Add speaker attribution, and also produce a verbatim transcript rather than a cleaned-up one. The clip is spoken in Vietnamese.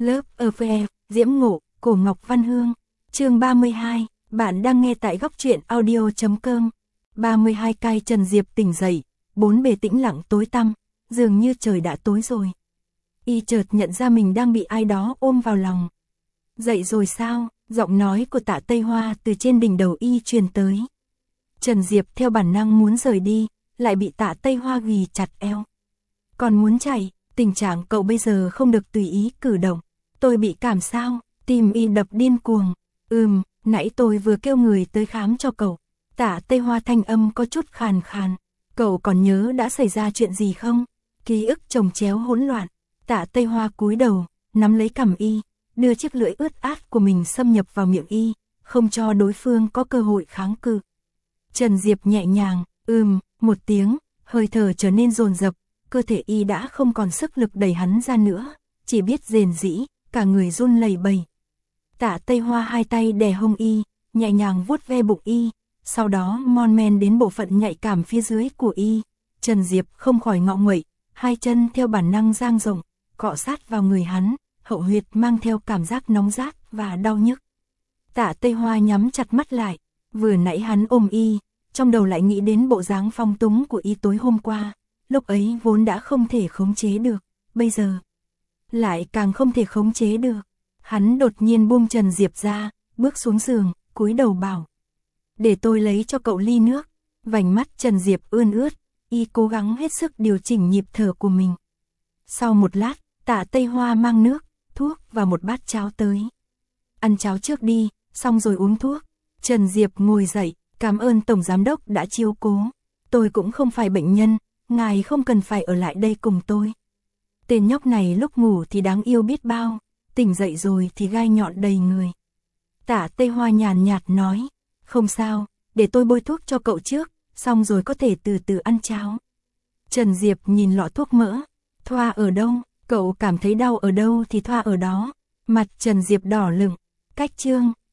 Speaker 1: Lớp ở phê, Diễm Ngộ, Cổ Ngọc Văn Hương. Chương ba mươi hai, bạn đang nghe tại góc truyện audio chấm com. ba mươi hai cai Trần Diệp tỉnh dậy, bốn bề tĩnh lặng tối tăm, dường như trời đã tối rồi. Y chợt nhận ra mình đang bị ai đó ôm vào lòng. Dậy rồi sao? Giọng nói của Tạ Tây Hoa từ trên đỉnh đầu Y truyền tới. Trần Diệp theo bản năng muốn rời đi, lại bị Tạ Tây Hoa ghì chặt eo. Còn muốn chạy, tình trạng cậu bây giờ không được tùy ý cử động. Tôi bị cảm sao? Tim Y đập điên cuồng. Ừm, nãy tôi vừa kêu người tới khám cho cậu. Tạ Tây Hoa thanh âm có chút khàn khàn. Cậu còn nhớ đã xảy ra chuyện gì không? Ký ức chồng chéo hỗn loạn. Tạ Tây Hoa cúi đầu, nắm lấy cằm Y, đưa chiếc lưỡi ướt át của mình xâm nhập vào miệng Y, không cho đối phương có cơ hội kháng cự. Trần Diệp nhẹ nhàng, ừm, một tiếng, hơi thở trở nên dồn dập, cơ thể Y đã không còn sức lực đẩy hắn ra nữa, chỉ biết rền rĩ, cả người run lẩy bẩy. Tạ Tây Hoa hai tay đè hông Y, nhẹ nhàng vuốt ve bụng Y, sau đó mon men đến bộ phận nhạy cảm phía dưới của Y. Trần Diệp không khỏi ngọ nguậy, hai chân theo bản năng dang rộng, cọ sát vào người hắn, hậu huyệt mang theo cảm giác nóng rát và đau nhức. Tạ Tây Hoa nhắm chặt mắt lại, vừa nãy hắn ôm Y, trong đầu lại nghĩ đến bộ dáng phong túng của Y tối hôm qua, lúc ấy vốn đã không thể khống chế được, bây giờ lại càng không thể khống chế được. Hắn đột nhiên buông Trần Diệp ra, bước xuống giường, cúi đầu bảo: "Để tôi lấy cho cậu ly nước." Vành mắt Trần Diệp ươn ướt, Y cố gắng hết sức điều chỉnh nhịp thở của mình. Sau một lát, Tạ Tây Hoa mang nước, thuốc và một bát cháo tới. "Ăn cháo trước đi, xong rồi uống thuốc." Trần Diệp ngồi dậy, "Cảm ơn Tổng Giám Đốc đã chiếu cố. Tôi cũng không phải bệnh nhân, ngài không cần phải ở lại đây cùng tôi." Tên nhóc này lúc ngủ thì đáng yêu biết bao, tỉnh dậy rồi thì gai nhọn đầy người. Tạ Tây Hoa nhàn nhạt nói: "Không sao, để tôi bôi thuốc cho cậu trước, xong rồi có thể từ từ ăn cháo." Trần Diệp nhìn lọ thuốc mỡ, "Thoa ở đâu? Cậu cảm thấy đau ở đâu thì thoa ở đó." Mặt Trần Diệp đỏ lửng, "Cách chương."